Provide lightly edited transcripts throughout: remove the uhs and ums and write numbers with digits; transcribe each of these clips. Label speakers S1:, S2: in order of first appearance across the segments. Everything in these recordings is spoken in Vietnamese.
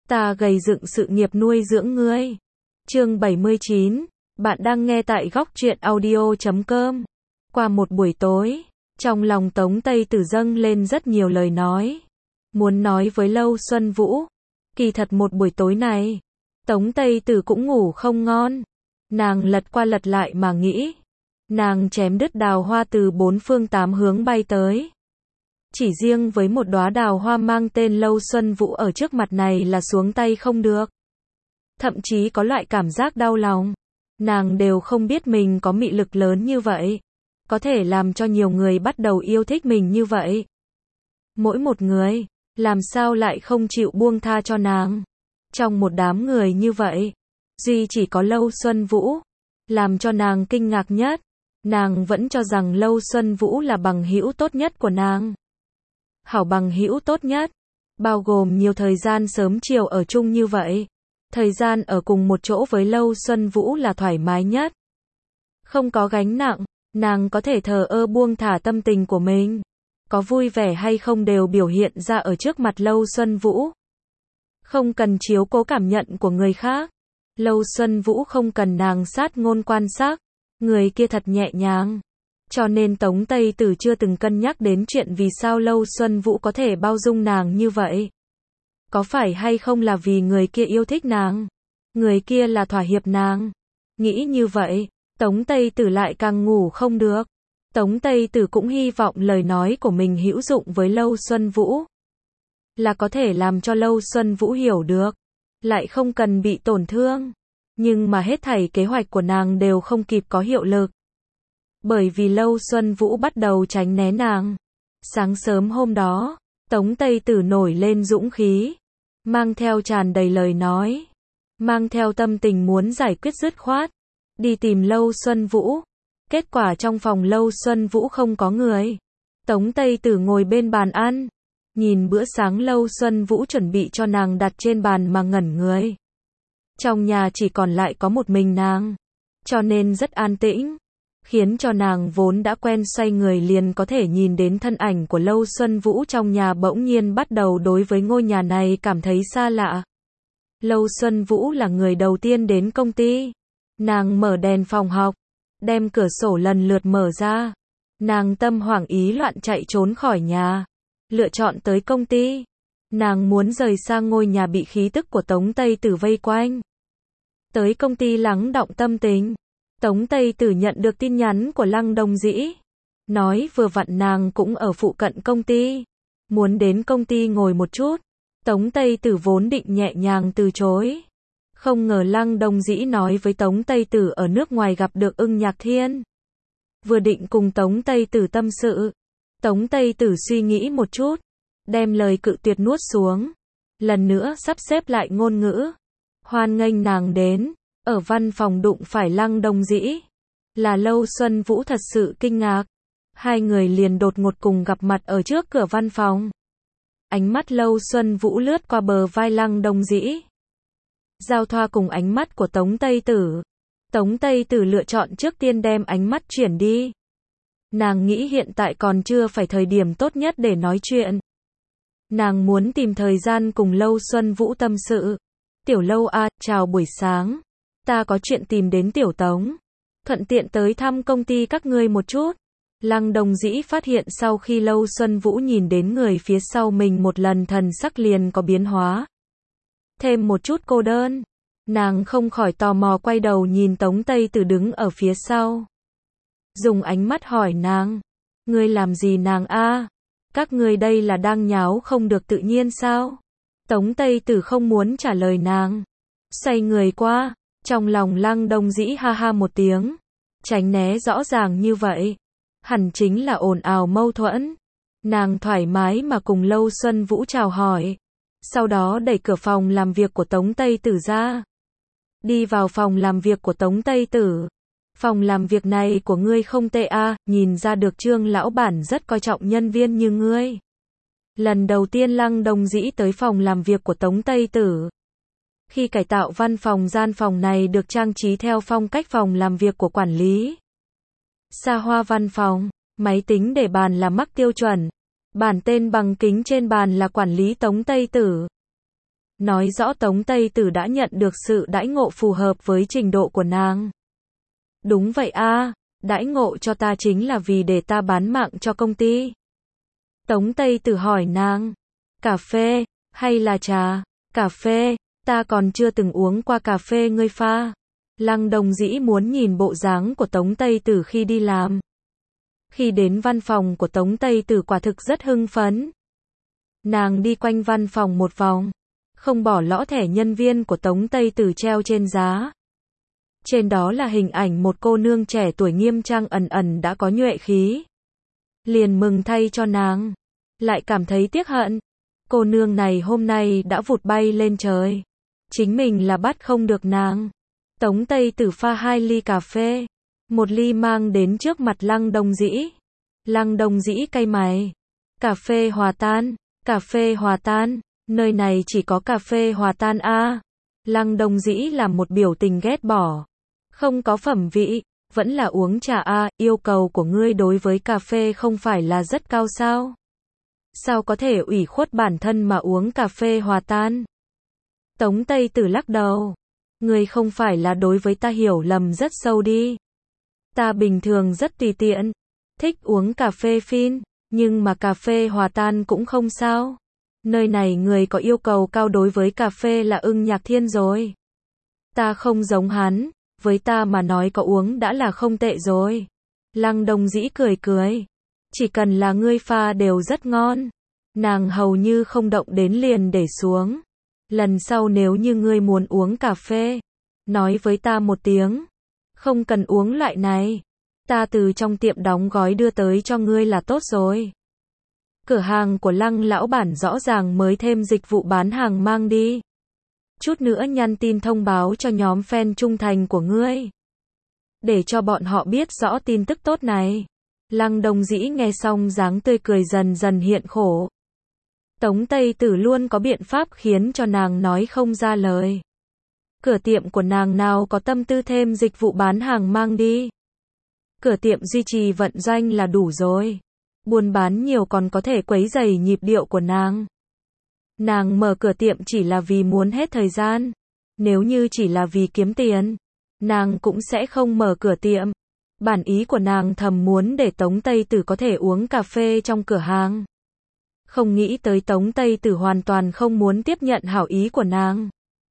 S1: Ta gầy dựng sự nghiệp nuôi dưỡng ngươi. Chương 79, bạn đang nghe tại góc truyện audio.com. Qua một buổi tối, trong lòng Tống Tây Tử dâng lên rất nhiều lời nói. Muốn nói với Lâu Xuân Vũ. Kỳ thật một buổi tối này, Tống Tây Tử cũng ngủ không ngon. Nàng lật qua lật lại mà nghĩ. Nàng chém đứt đào hoa từ bốn phương tám hướng bay tới. Chỉ riêng với một đóa đào hoa mang tên Lâu Xuân Vũ ở trước mặt này là xuống tay không được. Thậm chí có loại cảm giác đau lòng. Nàng đều không biết mình có mị lực lớn như vậy. Có thể làm cho nhiều người bắt đầu yêu thích mình như vậy. Mỗi một người, làm sao lại không chịu buông tha cho nàng. Trong một đám người như vậy, duy chỉ có Lâu Xuân Vũ. Làm cho nàng kinh ngạc nhất. Nàng vẫn cho rằng Lâu Xuân Vũ là bằng hữu tốt nhất của nàng. Hảo bằng hữu tốt nhất, bao gồm nhiều thời gian sớm chiều ở chung như vậy. Thời gian ở cùng một chỗ với Lâu Xuân Vũ là thoải mái nhất. Không có gánh nặng, nàng có thể thờ ơ buông thả tâm tình của mình. Có vui vẻ hay không đều biểu hiện ra ở trước mặt Lâu Xuân Vũ. Không cần chiếu cố cảm nhận của người khác. Lâu Xuân Vũ không cần nàng sát ngôn quan sát. Người kia thật nhẹ nhàng. Cho nên Tống Tây Tử chưa từng cân nhắc đến chuyện vì sao Lâu Xuân Vũ có thể bao dung nàng như vậy. Có phải hay không là vì người kia yêu thích nàng? Người kia là thỏa hiệp nàng? Nghĩ như vậy, Tống Tây Tử lại càng ngủ không được. Tống Tây Tử cũng hy vọng lời nói của mình hữu dụng với Lâu Xuân Vũ. Là có thể làm cho Lâu Xuân Vũ hiểu được. Lại không cần bị tổn thương. Nhưng mà hết thảy kế hoạch của nàng đều không kịp có hiệu lực. Bởi vì Lâu Xuân Vũ bắt đầu tránh né nàng. Sáng sớm hôm đó, Tống Tây Tử nổi lên dũng khí. Mang theo tràn đầy lời nói. Mang theo tâm tình muốn giải quyết dứt khoát. Đi tìm Lâu Xuân Vũ. Kết quả trong phòng Lâu Xuân Vũ không có người. Tống Tây Tử ngồi bên bàn ăn. Nhìn bữa sáng Lâu Xuân Vũ chuẩn bị cho nàng đặt trên bàn mà ngẩn người. Trong nhà chỉ còn lại có một mình nàng. Cho nên rất an tĩnh. Khiến cho nàng vốn đã quen xoay người liền có thể nhìn đến thân ảnh của Lâu Xuân Vũ trong nhà bỗng nhiên bắt đầu đối với ngôi nhà này cảm thấy xa lạ. Lâu Xuân Vũ là người đầu tiên đến công ty. Nàng mở đèn phòng học, đem cửa sổ lần lượt mở ra. Nàng tâm hoảng ý loạn chạy trốn khỏi nhà, lựa chọn tới công ty. Nàng muốn rời xa ngôi nhà bị khí tức của Tống Tây Tử vây quanh. Tới công ty lắng đọng tâm tình. Tống Tây Tử nhận được tin nhắn của Lăng Đông Dĩ. Nói vừa vặn nàng cũng ở phụ cận công ty. Muốn đến công ty ngồi một chút. Tống Tây Tử vốn định nhẹ nhàng từ chối. Không ngờ Lăng Đông Dĩ nói với Tống Tây Tử ở nước ngoài gặp được Ưng Nhạc Thiên. Vừa định cùng Tống Tây Tử tâm sự. Tống Tây Tử suy nghĩ một chút. Đem lời cự tuyệt nuốt xuống. Lần nữa sắp xếp lại ngôn ngữ. Hoan nghênh nàng đến. Ở văn phòng đụng phải Lăng Đông Dĩ. Là Lâu Xuân Vũ thật sự kinh ngạc. Hai người liền đột ngột cùng gặp mặt ở trước cửa văn phòng. Ánh mắt Lâu Xuân Vũ lướt qua bờ vai Lăng Đông Dĩ. Giao thoa cùng ánh mắt của Tống Tây Tử. Tống Tây Tử lựa chọn trước tiên đem ánh mắt chuyển đi. Nàng nghĩ hiện tại còn chưa phải thời điểm tốt nhất để nói chuyện. Nàng muốn tìm thời gian cùng Lâu Xuân Vũ tâm sự. Tiểu Lâu à, chào buổi sáng. Ta có chuyện tìm đến Tiểu Tống. Thuận tiện tới thăm công ty các ngươi một chút. Lăng Đông Dĩ phát hiện sau khi Lâu Xuân Vũ nhìn đến người phía sau mình một lần thần sắc liền có biến hóa. Thêm một chút cô đơn. Nàng không khỏi tò mò quay đầu nhìn Tống Tây Tử đứng ở phía sau. Dùng ánh mắt hỏi nàng. Ngươi làm gì nàng a? Các ngươi đây là đang nháo không được tự nhiên sao? Tống Tây Tử không muốn trả lời nàng. Xoay người qua. Trong lòng Lăng Đông Dĩ ha ha một tiếng. Tránh né rõ ràng như vậy. Hẳn chính là ồn ào mâu thuẫn. Nàng thoải mái mà cùng Lâu Xuân Vũ chào hỏi. Sau đó đẩy cửa phòng làm việc của Tống Tây Tử ra. Đi vào phòng làm việc của Tống Tây Tử. Phòng làm việc này của ngươi không tệ a, nhìn ra được Trương lão bản rất coi trọng nhân viên như ngươi. Lần đầu tiên Lăng Đông Dĩ tới phòng làm việc của Tống Tây Tử. Khi cải tạo văn phòng gian phòng này được trang trí theo phong cách phòng làm việc của quản lý. Xa hoa văn phòng, máy tính để bàn là Mac tiêu chuẩn. Bản tên bằng kính trên bàn là quản lý Tống Tây Tử. nói rõ Tống Tây Tử đã nhận được sự đãi ngộ phù hợp với trình độ của nàng. Đúng vậy a, đãi ngộ cho ta chính là vì để ta bán mạng cho công ty. Tống Tây Tử hỏi nàng, cà phê, hay là trà? Cà phê, ta còn chưa từng uống qua cà phê ngươi pha. Lăng Đông Dĩ muốn nhìn bộ dáng của Tống Tây Tử khi đi làm. Khi đến văn phòng của Tống Tây Tử quả thực rất hưng phấn. Nàng đi quanh văn phòng một vòng, không bỏ lỡ thẻ nhân viên của Tống Tây Tử treo trên giá. Trên đó là hình ảnh một cô nương trẻ tuổi nghiêm trang ẩn ẩn đã có nhuệ khí. Liền mừng thay cho nàng, lại cảm thấy tiếc hận. Cô nương này hôm nay đã vụt bay lên trời. Chính mình là bắt không được nàng. Tống Tây Tử pha 2 ly cà phê, một ly mang đến trước mặt Lăng Đông Dĩ. Lăng Đông Dĩ cay mày. Cà phê hòa tan, cà phê hòa tan, nơi này chỉ có cà phê hòa tan a. Lăng Đông Dĩ làm một biểu tình ghét bỏ. Không có phẩm vị, vẫn là uống trà a, yêu cầu của ngươi đối với cà phê không phải là rất cao sao? Sao có thể ủy khuất bản thân mà uống cà phê hòa tan? Tống Tây Tử lắc đầu. Ngươi không phải là đối với ta hiểu lầm rất sâu đi. Ta bình thường rất tùy tiện, thích uống cà phê phin, nhưng mà cà phê hòa tan cũng không sao. Nơi này người có yêu cầu cao đối với cà phê là Ưng Nhạc Thiên rồi. Ta không giống hắn, với ta mà nói có uống đã là không tệ rồi. Lăng Đông Dĩ cười cười. Chỉ cần là ngươi pha đều rất ngon. Nàng hầu như không động đến liền để xuống. Lần sau nếu như ngươi muốn uống cà phê, nói với ta một tiếng. Không cần uống loại này. Ta từ trong tiệm đóng gói đưa tới cho ngươi là tốt rồi. Cửa hàng của Lăng lão bản rõ ràng mới thêm dịch vụ bán hàng mang đi. Chút nữa nhắn tin thông báo cho nhóm fan trung thành của ngươi. Để cho bọn họ biết rõ tin tức tốt này. Lăng Đông Dĩ nghe xong dáng tươi cười dần dần hiện khổ. Tống Tây Tử luôn có biện pháp khiến cho nàng nói không ra lời. Cửa tiệm của nàng nào có tâm tư thêm dịch vụ bán hàng mang đi. Cửa tiệm duy trì vận doanh là đủ rồi. Buôn bán nhiều còn có thể quấy rầy nhịp điệu của nàng. Nàng mở cửa tiệm chỉ là vì muốn hết thời gian. Nếu như chỉ là vì kiếm tiền, nàng cũng sẽ không mở cửa tiệm. Bản ý của nàng thầm muốn để Tống Tây Tử có thể uống cà phê trong cửa hàng. Không nghĩ tới Tống Tây Tử hoàn toàn không muốn tiếp nhận hảo ý của nàng.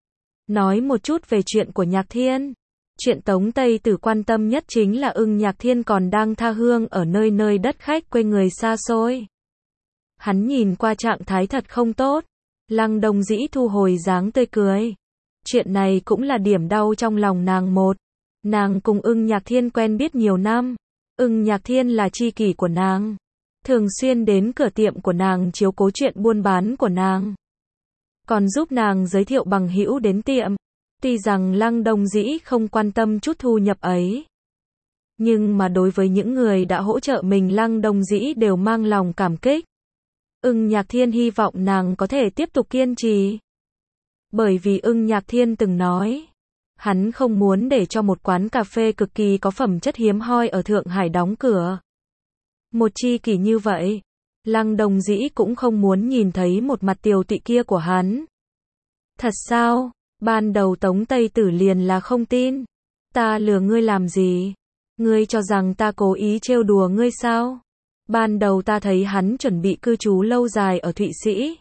S1: Nói một chút về chuyện của Nhạc Thiên. Chuyện Tống Tây Tử quan tâm nhất chính là Ưng Nhạc Thiên còn đang tha hương ở nơi nơi đất khách quê người xa xôi. Hắn nhìn qua trạng thái thật không tốt. Lăng Đông Dĩ thu hồi dáng tươi cười. Chuyện này cũng là điểm đau trong lòng nàng một. Nàng cùng Ưng Nhạc Thiên quen biết nhiều năm. Ưng Nhạc Thiên là tri kỷ của nàng. Thường xuyên đến cửa tiệm của nàng chiếu cố chuyện buôn bán của nàng. Còn giúp nàng giới thiệu bằng hữu đến tiệm. Tuy rằng Lăng Đông Dĩ không quan tâm chút thu nhập ấy. Nhưng mà đối với những người đã hỗ trợ mình Lăng Đông Dĩ đều mang lòng cảm kích. Ưng Nhạc Thiên hy vọng nàng có thể tiếp tục kiên trì. Bởi vì Ưng Nhạc Thiên từng nói, hắn không muốn để cho một quán cà phê cực kỳ có phẩm chất hiếm hoi ở Thượng Hải đóng cửa. Một tri kỷ như vậy, Lăng Đông Dĩ cũng không muốn nhìn thấy một mặt tiều tụy kia của hắn. Thật sao? Ban đầu Tống Tây Tử liền là không tin. Ta lừa ngươi làm gì? Ngươi cho rằng ta cố ý trêu đùa ngươi sao? Ban đầu ta thấy hắn chuẩn bị cư trú lâu dài ở Thụy Sĩ.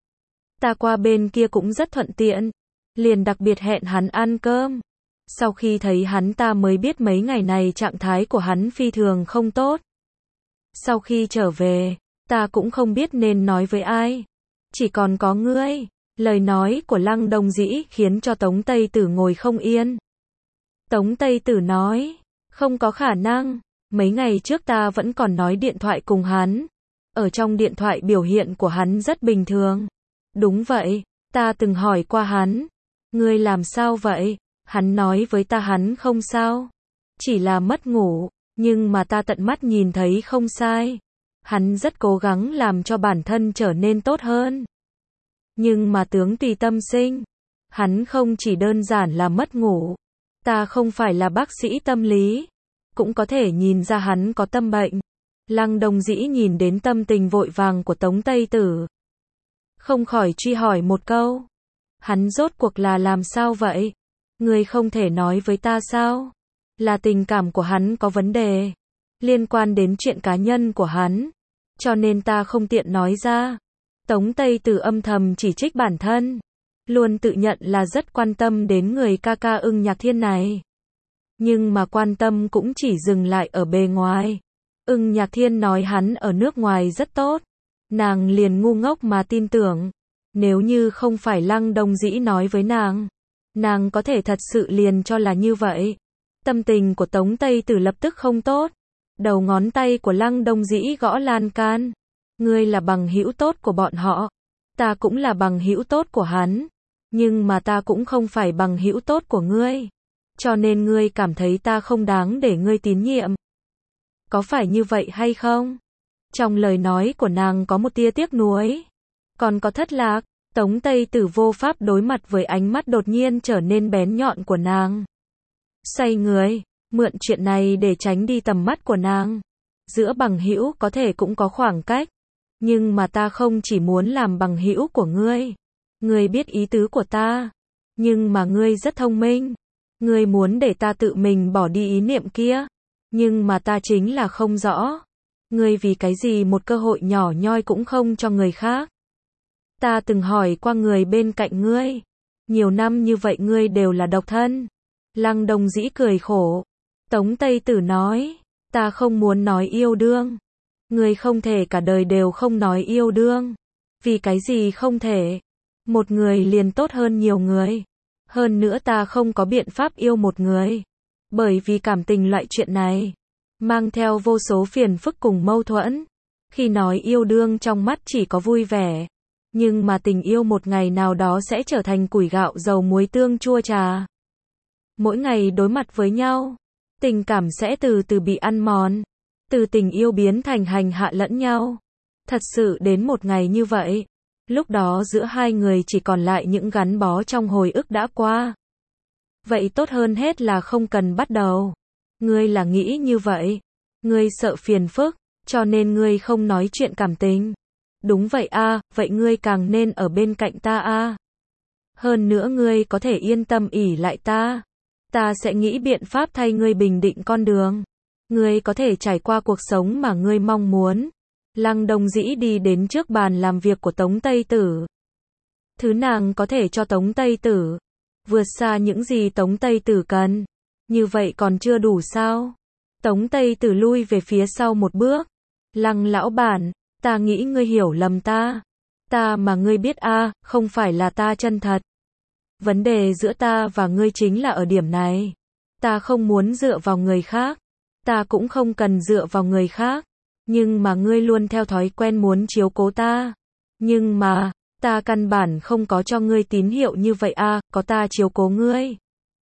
S1: Ta qua bên kia cũng rất thuận tiện. Liền đặc biệt hẹn hắn ăn cơm. Sau khi thấy hắn ta mới biết mấy ngày này trạng thái của hắn phi thường không tốt. Sau khi trở về, ta cũng không biết nên nói với ai. Chỉ còn có ngươi. Lời nói của Lăng Đông Dĩ khiến cho Tống Tây Tử ngồi không yên. Tống Tây Tử nói, không có khả năng. Mấy ngày trước ta vẫn còn nói điện thoại cùng hắn. Ở trong điện thoại biểu hiện của hắn rất bình thường. Đúng vậy, ta từng hỏi qua hắn. Ngươi làm sao vậy? Hắn nói với ta hắn không sao. Chỉ là mất ngủ, nhưng mà ta tận mắt nhìn thấy không sai. Hắn rất cố gắng làm cho bản thân trở nên tốt hơn. Nhưng mà tướng tùy tâm sinh. Hắn không chỉ đơn giản là mất ngủ. Ta không phải là bác sĩ tâm lý. Cũng có thể nhìn ra hắn có tâm bệnh. Lăng Đông Dĩ nhìn đến tâm tình vội vàng của Tống Tây Tử. Không khỏi truy hỏi một câu. Hắn rốt cuộc là làm sao vậy? Ngươi không thể nói với ta sao? Là tình cảm của hắn có vấn đề, liên quan đến chuyện cá nhân của hắn, cho nên ta không tiện nói ra. Tống Tây Tử âm thầm chỉ trích bản thân, luôn tự nhận là rất quan tâm đến người ca ca Ưng Nhạc Thiên này. Nhưng mà quan tâm cũng chỉ dừng lại ở bề ngoài. Ưng Nhạc Thiên nói hắn ở nước ngoài rất tốt, nàng liền ngu ngốc mà tin tưởng. Nếu như không phải Lăng Đông Dĩ nói với nàng có thể thật sự liền cho là như vậy. Tâm tình của Tống Tây Tử lập tức không tốt. Đầu ngón tay của Lăng Đông Dĩ gõ lan can. Ngươi là bằng hữu tốt của bọn họ, ta cũng là bằng hữu tốt của hắn, nhưng mà ta cũng không phải bằng hữu tốt của ngươi, cho nên ngươi cảm thấy ta không đáng để ngươi tín nhiệm. Có phải như vậy hay không? Trong lời nói của nàng có một tia tiếc nuối, còn có thất lạc. Tống Tây Tử vô pháp đối mặt với ánh mắt đột nhiên trở nên bén nhọn của nàng. Xoay người, mượn chuyện này để tránh đi tầm mắt của nàng. Giữa bằng hữu có thể cũng có khoảng cách, nhưng mà ta không chỉ muốn làm bằng hữu của ngươi. Ngươi biết ý tứ của ta, nhưng mà ngươi rất thông minh. Ngươi muốn để ta tự mình bỏ đi ý niệm kia, nhưng mà ta chính là không rõ. Ngươi vì cái gì một cơ hội nhỏ nhoi cũng không cho người khác? Ta từng hỏi qua người bên cạnh ngươi, nhiều năm như vậy ngươi đều là độc thân. Lăng Đông Dĩ cười khổ. Tống Tây Tử nói, ta không muốn nói yêu đương. Ngươi không thể cả đời đều không nói yêu đương. Vì cái gì không thể? Một người liền tốt hơn nhiều người. Hơn nữa ta không có biện pháp yêu một người. Bởi vì cảm tình loại chuyện này mang theo vô số phiền phức cùng mâu thuẫn. Khi nói yêu đương trong mắt chỉ có vui vẻ, nhưng mà tình yêu một ngày nào đó sẽ trở thành củi gạo dầu muối tương chua trà. Mỗi ngày đối mặt với nhau, tình cảm sẽ từ từ bị ăn mòn, từ tình yêu biến thành hành hạ lẫn nhau. Thật sự đến một ngày như vậy, lúc đó giữa hai người chỉ còn lại những gắn bó trong hồi ức đã qua. Vậy tốt hơn hết là không cần bắt đầu. Ngươi là nghĩ như vậy, ngươi sợ phiền phức, cho nên ngươi không nói chuyện cảm tình. Đúng vậy a, vậy ngươi càng nên ở bên cạnh ta a. Hơn nữa ngươi có thể yên tâm ỷ lại ta. Ta sẽ nghĩ biện pháp thay ngươi bình định con đường. Ngươi có thể trải qua cuộc sống mà ngươi mong muốn. Lăng Đông Dĩ đi đến trước bàn làm việc của Tống Tây Tử. Thứ nàng có thể cho Tống Tây Tử vượt xa những gì Tống Tây Tử cần. Như vậy còn chưa đủ sao? Tống Tây Tử lui về phía sau một bước. Lăng lão bản, ta nghĩ ngươi hiểu lầm ta. Ta mà ngươi biết a, không phải là ta chân thật. Vấn đề giữa ta và ngươi chính là ở điểm này. Ta không muốn dựa vào người khác. Ta cũng không cần dựa vào người khác. Nhưng mà ngươi luôn theo thói quen muốn chiếu cố ta. Nhưng mà, ta căn bản không có cho ngươi tín hiệu như vậy a, có ta chiếu cố ngươi.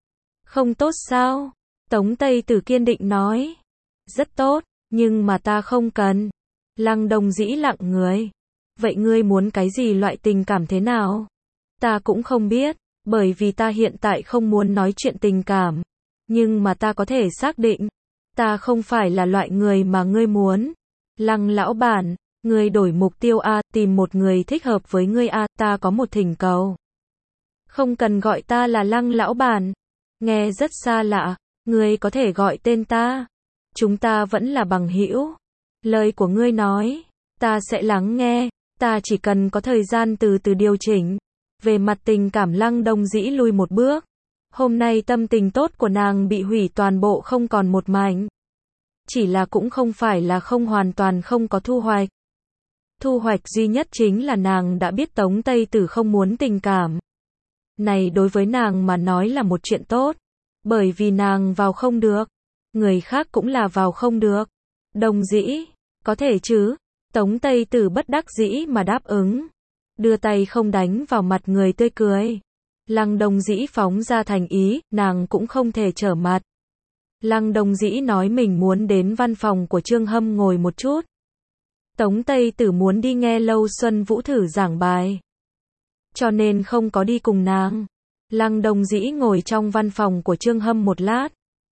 S1: Không tốt sao? Tống Tây Tử kiên định nói. Rất tốt, nhưng mà ta không cần. Lăng Đông Dĩ lặng người. Vậy ngươi muốn cái gì, loại tình cảm thế nào? Ta cũng không biết, bởi vì ta hiện tại không muốn nói chuyện tình cảm. Nhưng mà ta có thể xác định, ta không phải là loại người mà ngươi muốn. Lăng lão bản, ngươi đổi mục tiêu a, tìm một người thích hợp với ngươi a, ta có một thỉnh cầu. Không cần gọi ta là Lăng lão bản. Nghe rất xa lạ, ngươi có thể gọi tên ta. Chúng ta vẫn là bằng hữu. Lời của ngươi nói, ta sẽ lắng nghe, ta chỉ cần có thời gian từ từ điều chỉnh. Về mặt tình cảm Lăng Đông Dĩ lui một bước. Hôm nay tâm tình tốt của nàng bị hủy toàn bộ, không còn một mảnh. Chỉ là cũng không phải là không hoàn toàn không có thu hoạch. Thu hoạch duy nhất chính là nàng đã biết Tống Tây Tử không muốn tình cảm. Này đối với nàng mà nói là một chuyện tốt. Bởi vì nàng vào không được. Người khác cũng là vào không được. Đông Dĩ, có thể chứ? Tống Tây Tử bất đắc dĩ mà đáp ứng. Đưa tay không đánh vào mặt người tươi cười. Lăng Đông Dĩ phóng ra thành ý, nàng cũng không thể trở mặt. Lăng Đông Dĩ nói mình muốn đến văn phòng của Trương Hâm ngồi một chút. Tống Tây Tử muốn đi nghe Lâu Xuân Vũ thử giảng bài, cho nên không có đi cùng nàng. Lăng Đông Dĩ ngồi trong văn phòng của Trương Hâm một lát.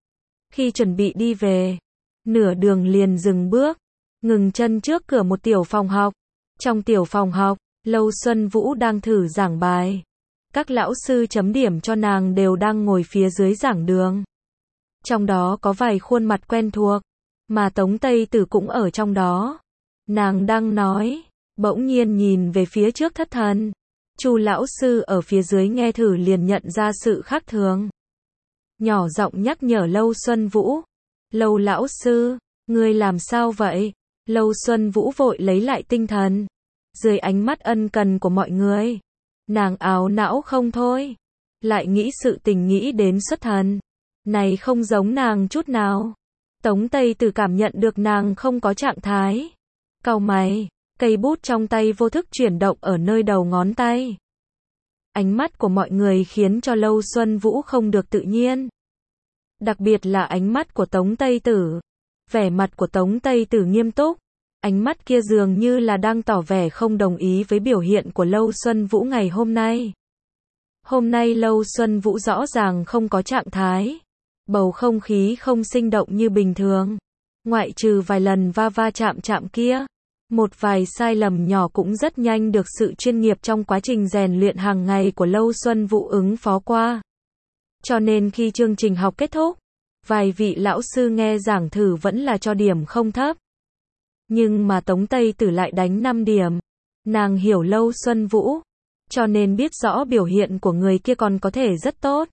S1: Khi chuẩn bị đi về, nửa đường liền dừng bước, ngừng chân trước cửa một tiểu phòng học. Trong tiểu phòng học, Lâu Xuân Vũ đang thử giảng bài. Các lão sư chấm điểm cho nàng đều đang ngồi phía dưới giảng đường. Trong đó có vài khuôn mặt quen thuộc, mà Tống Tây Tử cũng ở trong đó. Nàng đang nói, bỗng nhiên nhìn về phía trước thất thần. Chu lão sư ở phía dưới nghe thử liền nhận ra sự khác thường. Nhỏ giọng nhắc nhở Lâu Xuân Vũ. Lâu lão sư, ngươi làm sao vậy? Lâu Xuân Vũ vội lấy lại tinh thần. Dưới ánh mắt ân cần của mọi người, nàng áo não không thôi. Lại nghĩ sự tình nghĩ đến xuất thần. Này không giống nàng chút nào. Tống Tây Tử cảm nhận được nàng không có trạng thái. Cau mày, cây bút trong tay vô thức chuyển động ở nơi đầu ngón tay. Ánh mắt của mọi người khiến cho Lâu Xuân Vũ không được tự nhiên. Đặc biệt là ánh mắt của Tống Tây Tử. Vẻ mặt của Tống Tây Tử nghiêm túc. Ánh mắt kia dường như là đang tỏ vẻ không đồng ý với biểu hiện của Lâu Xuân Vũ ngày hôm nay. Hôm nay Lâu Xuân Vũ rõ ràng không có trạng thái. Bầu không khí không sinh động như bình thường. Ngoại trừ vài lần va va chạm chạm kia. Một vài sai lầm nhỏ cũng rất nhanh được sự chuyên nghiệp trong quá trình rèn luyện hàng ngày của Lâu Xuân Vũ ứng phó qua. Cho nên khi chương trình học kết thúc, vài vị lão sư nghe giảng thử vẫn là cho điểm không thấp. Nhưng mà Tống Tây Tử lại đánh 5 điểm. Nàng hiểu Lâu Xuân Vũ, cho nên biết rõ biểu hiện của người kia còn có thể rất tốt.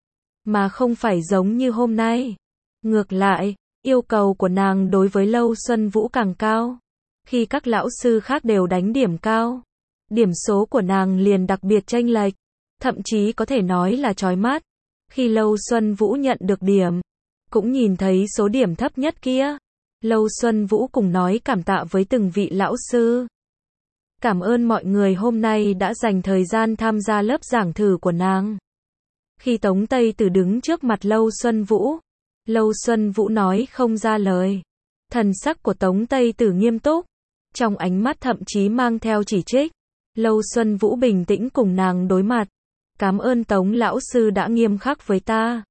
S1: Mà không phải giống như hôm nay. Ngược lại, yêu cầu của nàng đối với Lâu Xuân Vũ càng cao. Khi các lão sư khác đều đánh điểm cao, điểm số của nàng liền đặc biệt chênh lệch, thậm chí có thể nói là chói mắt. Khi Lâu Xuân Vũ nhận được điểm, cũng nhìn thấy số điểm thấp nhất kia. Lâu Xuân Vũ cùng nói cảm tạ với từng vị lão sư. Cảm ơn mọi người hôm nay đã dành thời gian tham gia lớp giảng thử của nàng. Khi Tống Tây Tử đứng trước mặt Lâu Xuân Vũ nói không ra lời. Thần sắc của Tống Tây Tử nghiêm túc, trong ánh mắt thậm chí mang theo chỉ trích. Lâu Xuân Vũ bình tĩnh cùng nàng đối mặt. Cảm ơn Tống lão sư đã nghiêm khắc với ta.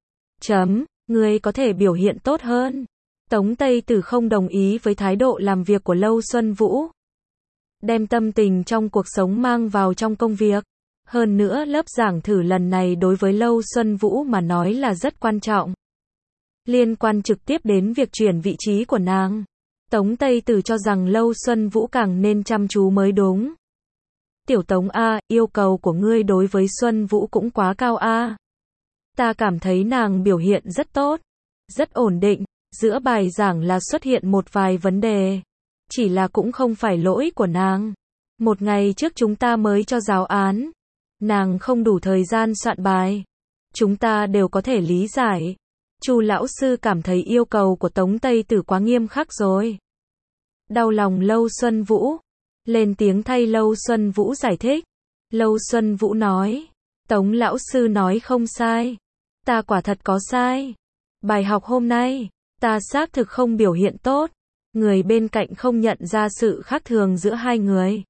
S1: Ngươi có thể biểu hiện tốt hơn. Tống Tây Tử không đồng ý với thái độ làm việc của Lâu Xuân Vũ. Đem tâm tình trong cuộc sống mang vào trong công việc. Hơn nữa lớp giảng thử lần này đối với Lâu Xuân Vũ mà nói là rất quan trọng. Liên quan trực tiếp đến việc chuyển vị trí của nàng. Tống Tây Tử cho rằng Lâu Xuân Vũ càng nên chăm chú mới đúng. Tiểu Tống A, yêu cầu của ngươi đối với Xuân Vũ cũng quá cao A. Ta cảm thấy nàng biểu hiện rất tốt, rất ổn định. Giữa bài giảng là xuất hiện một vài vấn đề. Chỉ là cũng không phải lỗi của nàng. Một ngày trước chúng ta mới cho giáo án. Nàng không đủ thời gian soạn bài. Chúng ta đều có thể lý giải. Chu lão sư cảm thấy yêu cầu của Tống Tây Tử quá nghiêm khắc rồi. Đau lòng Lâu Xuân Vũ. Lên tiếng thay Lâu Xuân Vũ giải thích. Lâu Xuân Vũ nói. Tống lão sư nói không sai. Ta quả thật có sai. Bài học hôm nay, ta xác thực không biểu hiện tốt. Người bên cạnh không nhận ra sự khác thường giữa hai người.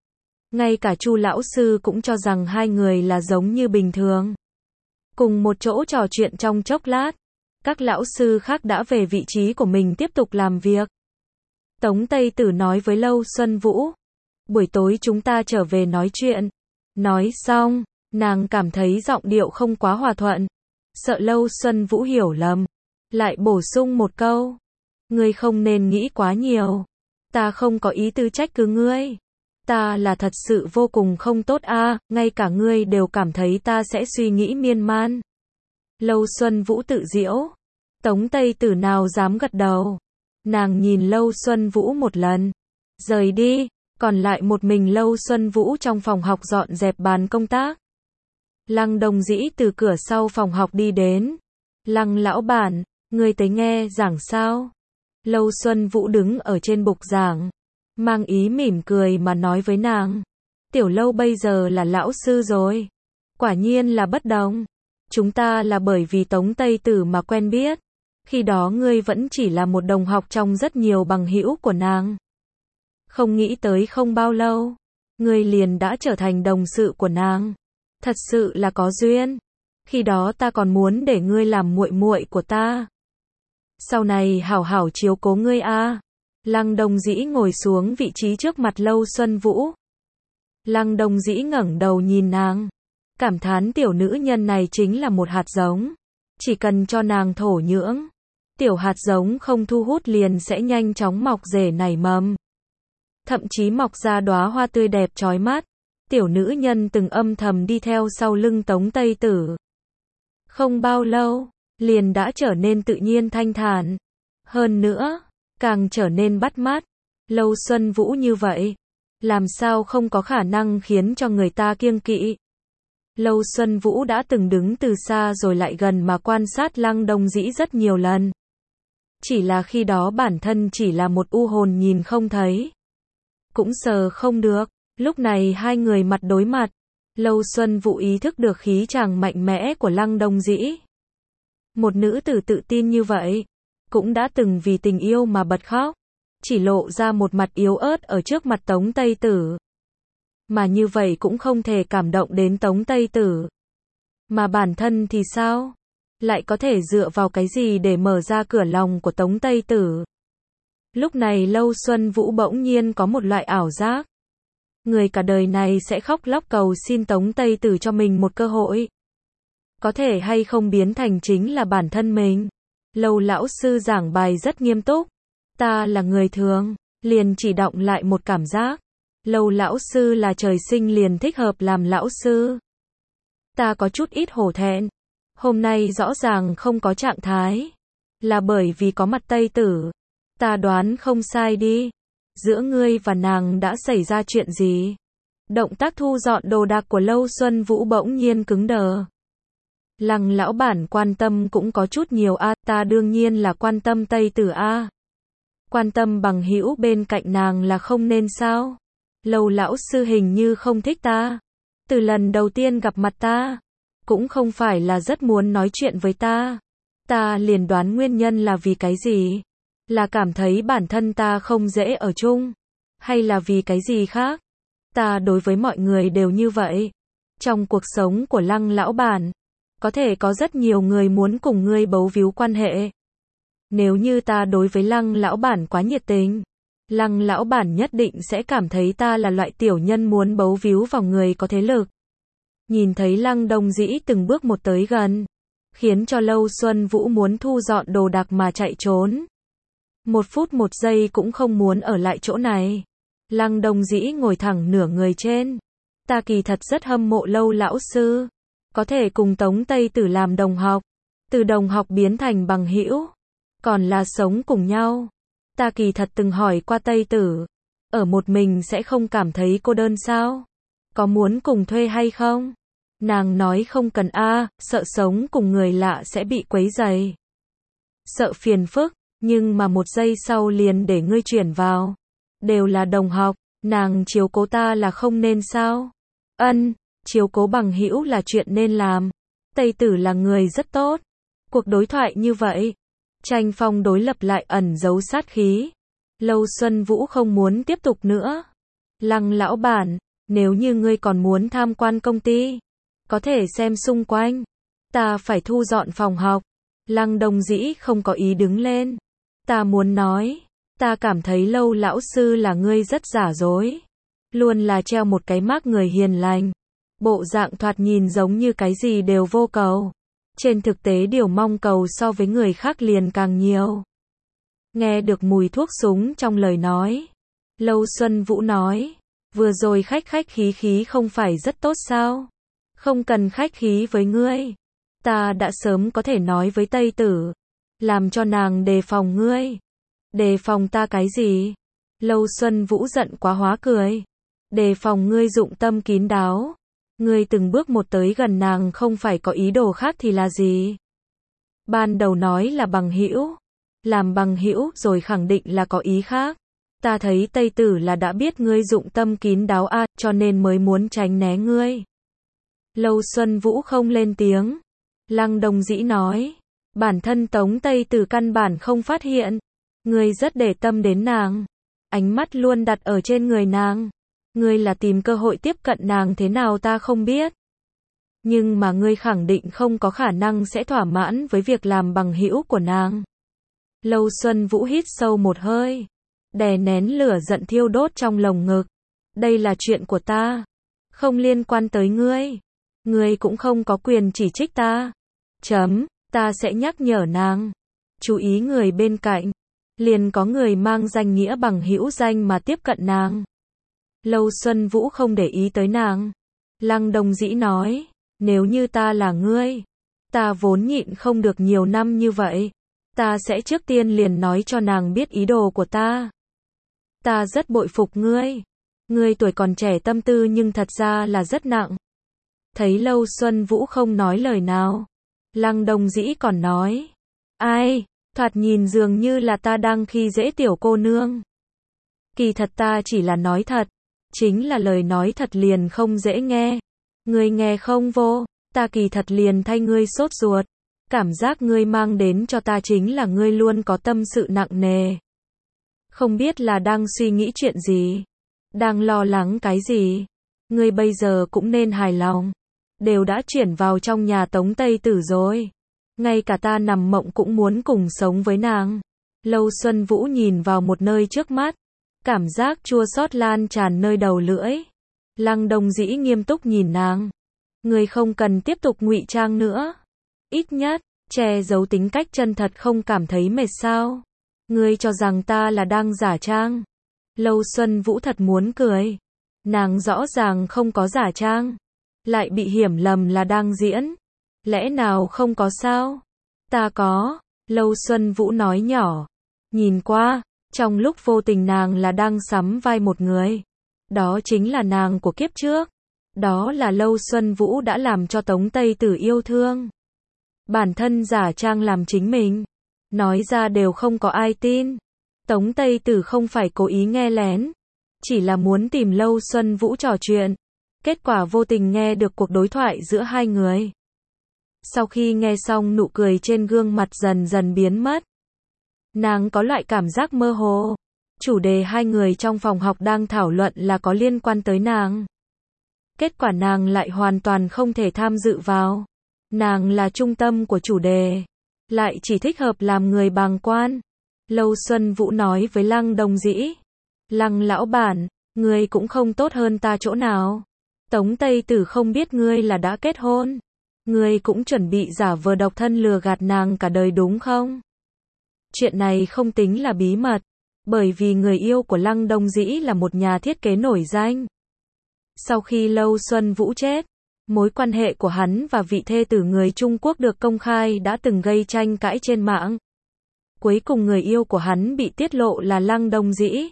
S1: Ngay cả Chu lão sư cũng cho rằng hai người là giống như bình thường. Cùng một chỗ trò chuyện trong chốc lát, các lão sư khác đã về vị trí của mình tiếp tục làm việc. Tống Tây Tử nói với Lâu Xuân Vũ. Buổi tối chúng ta trở về nói chuyện. Nói xong, nàng cảm thấy giọng điệu không quá hòa thuận. Sợ Lâu Xuân Vũ hiểu lầm. Lại bổ sung một câu. Ngươi không nên nghĩ quá nhiều. Ta không có ý tư trách cứ ngươi. Ta là thật sự vô cùng không tốt a, ngay cả ngươi đều cảm thấy ta sẽ suy nghĩ miên man. Lâu Xuân Vũ tự giễu. Tống Tây Tử nào dám gật đầu. Nàng nhìn Lâu Xuân Vũ một lần. Rời đi, còn lại một mình Lâu Xuân Vũ trong phòng học dọn dẹp bàn công tác. Lăng Đồng Dĩ từ cửa sau phòng học đi đến. Lăng lão bản, ngươi tới nghe giảng sao? Lâu Xuân Vũ đứng ở trên bục giảng, mang ý mỉm cười mà nói với nàng. Tiểu Lâu bây giờ là lão sư rồi. Quả nhiên là bất đồng. Chúng ta là bởi vì Tống Tây Tử mà quen biết. Khi đó ngươi vẫn chỉ là một đồng học trong rất nhiều bằng hữu của nàng. Không nghĩ tới không bao lâu, ngươi liền đã trở thành đồng sự của nàng. Thật sự là có duyên. Khi đó ta còn muốn để ngươi làm muội muội của ta. Sau này hảo hảo chiếu cố ngươi a. Lăng Đồng Dĩ ngồi xuống vị trí trước mặt Lâu Xuân Vũ. Lăng Đồng Dĩ ngẩng đầu nhìn nàng. cảm thán tiểu nữ nhân này chính là một hạt giống. Chỉ cần cho nàng thổ nhưỡng, tiểu hạt giống không thu hút liền sẽ nhanh chóng mọc rễ nảy mầm. Thậm chí mọc ra đóa hoa tươi đẹp chói mắt. Tiểu nữ nhân từng âm thầm đi theo sau lưng Tống Tây Tử. Không bao lâu, liền đã trở nên tự nhiên thanh thản. Hơn nữa, càng trở nên bắt mắt. Lâu Xuân Vũ như vậy, làm sao không có khả năng khiến cho người ta kiêng kỵ. Lâu Xuân Vũ đã từng đứng từ xa rồi lại gần mà quan sát Lăng Đông Dĩ rất nhiều lần. Chỉ là khi đó bản thân chỉ là một u hồn nhìn không thấy. Cũng sờ không được. Lúc này hai người mặt đối mặt. Lâu Xuân Vũ ý thức được khí chàng mạnh mẽ của Lăng Đông Dĩ. Một nữ tử tự tin như vậy, cũng đã từng vì tình yêu mà bật khóc. Chỉ lộ ra một mặt yếu ớt ở trước mặt Tống Tây Tử. Mà như vậy cũng không thể cảm động đến Tống Tây Tử. Mà bản thân thì sao? Lại có thể dựa vào cái gì để mở ra cửa lòng của Tống Tây Tử? Lúc này Lâu Xuân Vũ bỗng nhiên có một loại ảo giác. Người cả đời này sẽ khóc lóc cầu xin Tống Tây Tử cho mình một cơ hội. Có thể hay không biến thành chính là bản thân mình. Lâu lão sư giảng bài rất nghiêm túc. Ta là người thường, liền chỉ động lại một cảm giác. Lâu lão sư là trời sinh liền thích hợp làm lão sư. Ta có chút ít hổ thẹn. Hôm nay rõ ràng không có trạng thái. Là bởi vì có mặt Tây Tử. Ta đoán không sai đi. Giữa ngươi và nàng đã xảy ra chuyện gì? Động tác thu dọn đồ đạc của Lâu Xuân Vũ bỗng nhiên cứng đờ. Lăng lão bản quan tâm cũng có chút nhiều a, ta đương nhiên là quan tâm Tây Tử a. Quan tâm bằng hữu bên cạnh nàng là không nên sao? Lâu lão sư hình như không thích ta. Từ lần đầu tiên gặp mặt ta, cũng không phải là rất muốn nói chuyện với ta. Ta liền đoán nguyên nhân là vì cái gì? Là cảm thấy bản thân ta không dễ ở chung, hay là vì cái gì khác? Ta đối với mọi người đều như vậy. Trong cuộc sống của Lăng lão bản, có thể có rất nhiều người muốn cùng ngươi bấu víu quan hệ. Nếu như ta đối với Lăng lão bản quá nhiệt tình, Lăng lão bản nhất định sẽ cảm thấy ta là loại tiểu nhân muốn bấu víu vào người có thế lực. Nhìn thấy Lăng Đông Dĩ từng bước một tới gần, khiến cho Lâu Xuân Vũ muốn thu dọn đồ đạc mà chạy trốn. 1 phút 1 giây cũng không muốn ở lại chỗ này. Lăng Đông Dĩ ngồi thẳng nửa người trên. Ta kỳ thật rất hâm mộ Lâu lão sư. Có thể cùng Tống Tây Tử làm đồng học. Từ đồng học biến thành bằng hữu. Còn là sống cùng nhau. Ta kỳ thật từng hỏi qua Tây Tử. Ở một mình sẽ không cảm thấy cô đơn sao? Có muốn cùng thuê hay không? Nàng nói không cần a, sợ sống cùng người lạ sẽ bị quấy rầy. Sợ phiền phức. Nhưng mà 1 giây sau liền để ngươi chuyển vào. Đều là đồng học, nàng chiếu cố ta là không nên sao? Chiếu cố bằng hữu là chuyện nên làm. Tây Tử là người rất tốt. Cuộc đối thoại như vậy, tranh phong đối lập lại ẩn giấu sát khí. Lâu Xuân Vũ không muốn tiếp tục nữa. Lăng lão bản, nếu như ngươi còn muốn tham quan công ty, có thể xem xung quanh. Ta phải thu dọn phòng học. Lăng Đông Dĩ không có ý đứng lên. Ta muốn nói, ta cảm thấy Lâu lão sư là ngươi rất giả dối. Luôn là treo một cái mác người hiền lành. Bộ dạng thoạt nhìn giống như cái gì đều vô cầu. Trên thực tế điều mong cầu so với người khác liền càng nhiều. Nghe được mùi thuốc súng trong lời nói. Lâu Xuân Vũ nói, vừa rồi khách khí không phải rất tốt sao? Không cần khách khí với ngươi. Ta đã sớm có thể nói với Tây Tử. Làm cho nàng đề phòng ngươi. Đề phòng ta cái gì? Lâu Xuân Vũ giận quá hóa cười. Đề phòng ngươi dụng tâm kín đáo. Ngươi từng bước một tới gần nàng không phải có ý đồ khác thì là gì? Ban đầu nói là bằng hữu. Làm bằng hữu rồi khẳng định là có ý khác. Ta thấy Tây Tử là đã biết ngươi dụng tâm kín đáo a, cho nên mới muốn tránh né ngươi. Lâu Xuân Vũ không lên tiếng. Lăng Đông Dĩ nói, bản thân Tống Tây Tử căn bản không phát hiện. Ngươi rất để tâm đến nàng. Ánh mắt luôn đặt ở trên người nàng. Ngươi là tìm cơ hội tiếp cận nàng thế nào ta không biết. Nhưng mà ngươi khẳng định không có khả năng sẽ thỏa mãn với việc làm bằng hữu của nàng. Lâu Xuân Vũ hít sâu một hơi. Đè nén lửa giận thiêu đốt trong lồng ngực. Đây là chuyện của ta. Không liên quan tới ngươi. Ngươi cũng không có quyền chỉ trích ta. Ta sẽ nhắc nhở nàng. Chú ý người bên cạnh. Liền có người mang danh nghĩa bằng hữu danh mà tiếp cận nàng. Lâu Xuân Vũ không để ý tới nàng. Lăng Đông Dĩ nói, nếu như ta là ngươi, ta vốn nhịn không được nhiều năm như vậy. Ta sẽ trước tiên liền nói cho nàng biết ý đồ của ta. Ta rất bội phục ngươi. Ngươi tuổi còn trẻ tâm tư nhưng thật ra là rất nặng. Thấy Lâu Xuân Vũ không nói lời nào. Lăng Đông Dĩ còn nói, ai, thoạt nhìn dường như là ta đang khi dễ tiểu cô nương. Kỳ thật ta chỉ là nói thật. Chính là lời nói thật liền không dễ nghe. Ngươi nghe không vô, ta kỳ thật liền thay ngươi sốt ruột. Cảm giác ngươi mang đến cho ta chính là ngươi luôn có tâm sự nặng nề. Không biết là đang suy nghĩ chuyện gì, đang lo lắng cái gì. Ngươi bây giờ cũng nên hài lòng. Đều đã chuyển vào trong nhà Tống Tây Tử rồi. Ngay cả ta nằm mộng cũng muốn cùng sống với nàng. Lâu Xuân Vũ nhìn vào một nơi trước mắt. Cảm giác chua xót lan tràn nơi đầu lưỡi. Lăng Đông Dĩ nghiêm túc nhìn nàng. Ngươi không cần tiếp tục ngụy trang nữa. Ít nhất, che giấu tính cách chân thật không cảm thấy mệt sao? Ngươi cho rằng ta là đang giả trang. Lâu Xuân Vũ thật muốn cười. Nàng rõ ràng không có giả trang. Lại bị hiểu lầm là đang diễn. Lẽ nào không có sao? Ta có. Lâu Xuân Vũ nói nhỏ. Nhìn qua, trong lúc vô tình nàng là đang sắm vai một người. Đó chính là nàng của kiếp trước. Đó là Lâu Xuân Vũ đã làm cho Tống Tây Tử yêu thương. Bản thân giả trang làm chính mình. Nói ra đều không có ai tin. Tống Tây Tử không phải cố ý nghe lén. Chỉ là muốn tìm Lâu Xuân Vũ trò chuyện. Kết quả vô tình nghe được cuộc đối thoại giữa hai người. Sau khi nghe xong nụ cười trên gương mặt dần dần biến mất. Nàng có loại cảm giác mơ hồ. Chủ đề hai người trong phòng học đang thảo luận là có liên quan tới nàng. Kết quả nàng lại hoàn toàn không thể tham dự vào. Nàng là trung tâm của chủ đề. Lại chỉ thích hợp làm người bàng quan. Lâu Xuân Vũ nói với Lăng Đông Dĩ. Lăng lão bản, ngươi cũng không tốt hơn ta chỗ nào. Tống Tây Tử không biết ngươi là đã kết hôn. Ngươi cũng chuẩn bị giả vờ độc thân lừa gạt nàng cả đời đúng không? Chuyện này không tính là bí mật. Bởi vì người yêu của Lăng Đông Dĩ là một nhà thiết kế nổi danh. Sau khi Lâu Xuân Vũ chết, mối quan hệ của hắn và vị thê tử người Trung Quốc được công khai đã từng gây tranh cãi trên mạng. Cuối cùng người yêu của hắn bị tiết lộ là Lăng Đông Dĩ.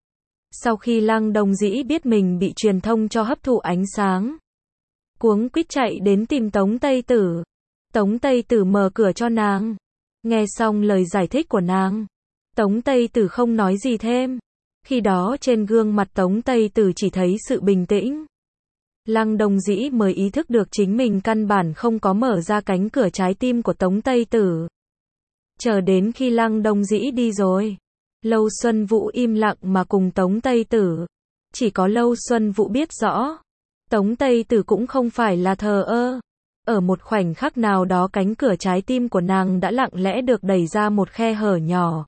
S1: Sau khi Lăng Đông Dĩ biết mình bị truyền thông cho hấp thụ ánh sáng, cuống quýt chạy đến tìm Tống Tây Tử. Tống Tây Tử mở cửa cho nàng. Nghe xong lời giải thích của nàng, Tống Tây Tử không nói gì thêm. Khi đó trên gương mặt Tống Tây Tử chỉ thấy sự bình tĩnh. Lăng Đông Dĩ mới ý thức được chính mình căn bản không có mở ra cánh cửa trái tim của Tống Tây Tử. Chờ đến khi Lăng Đông Dĩ đi rồi, Lâu Xuân Vũ im lặng mà cùng Tống Tây Tử. Chỉ có Lâu Xuân Vũ biết rõ, Tống Tây Tử cũng không phải là thờ ơ. Ở một khoảnh khắc nào đó cánh cửa trái tim của nàng đã lặng lẽ được đẩy ra một khe hở nhỏ.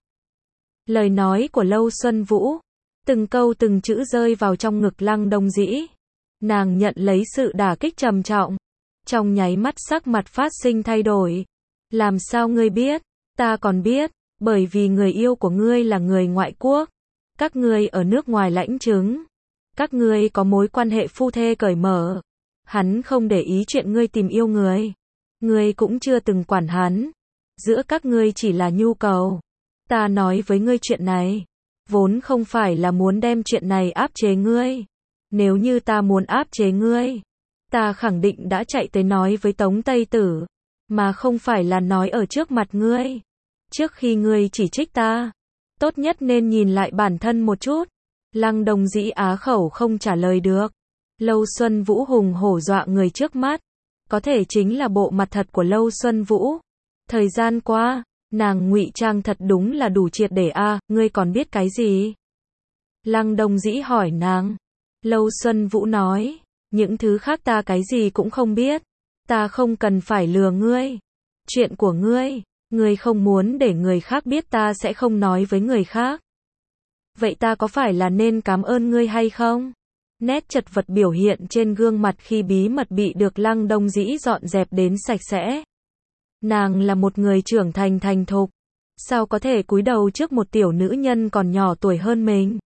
S1: Lời nói của Lâu Xuân Vũ, từng câu từng chữ rơi vào trong ngực Lăng Đông Dĩ. Nàng nhận lấy sự đả kích trầm trọng. Trong nháy mắt sắc mặt phát sinh thay đổi. Làm sao ngươi biết? Ta còn biết, bởi vì người yêu của ngươi là người ngoại quốc. Các ngươi ở nước ngoài lãnh chứng. Các ngươi có mối quan hệ phu thê cởi mở. Hắn không để ý chuyện ngươi tìm yêu người. Ngươi cũng chưa từng quản hắn. Giữa các ngươi chỉ là nhu cầu. Ta nói với ngươi chuyện này, vốn không phải là muốn đem chuyện này áp chế ngươi. Nếu như ta muốn áp chế ngươi, ta khẳng định đã chạy tới nói với Tống Tây Tử, mà không phải là nói ở trước mặt ngươi. Trước khi ngươi chỉ trích ta, tốt nhất nên nhìn lại bản thân một chút. Lăng Đông Dĩ á khẩu không trả lời được. Lâu Xuân Vũ hùng hổ dọa người trước mắt. Có thể chính là bộ mặt thật của Lâu Xuân Vũ. Thời gian qua, nàng ngụy trang thật đúng là đủ triệt để a. Ngươi còn biết cái gì? Lăng Đông Dĩ hỏi nàng. Lâu Xuân Vũ nói, những thứ khác ta cái gì cũng không biết. Ta không cần phải lừa ngươi. Chuyện của ngươi, ngươi không muốn để người khác biết ta sẽ không nói với người khác. Vậy ta có phải là nên cảm ơn ngươi hay không? Nét chật vật biểu hiện trên gương mặt khi bí mật bị được Lăng Đông Dĩ dọn dẹp đến sạch sẽ. Nàng là một người trưởng thành thành thục, sao có thể cúi đầu trước một tiểu nữ nhân còn nhỏ tuổi hơn mình.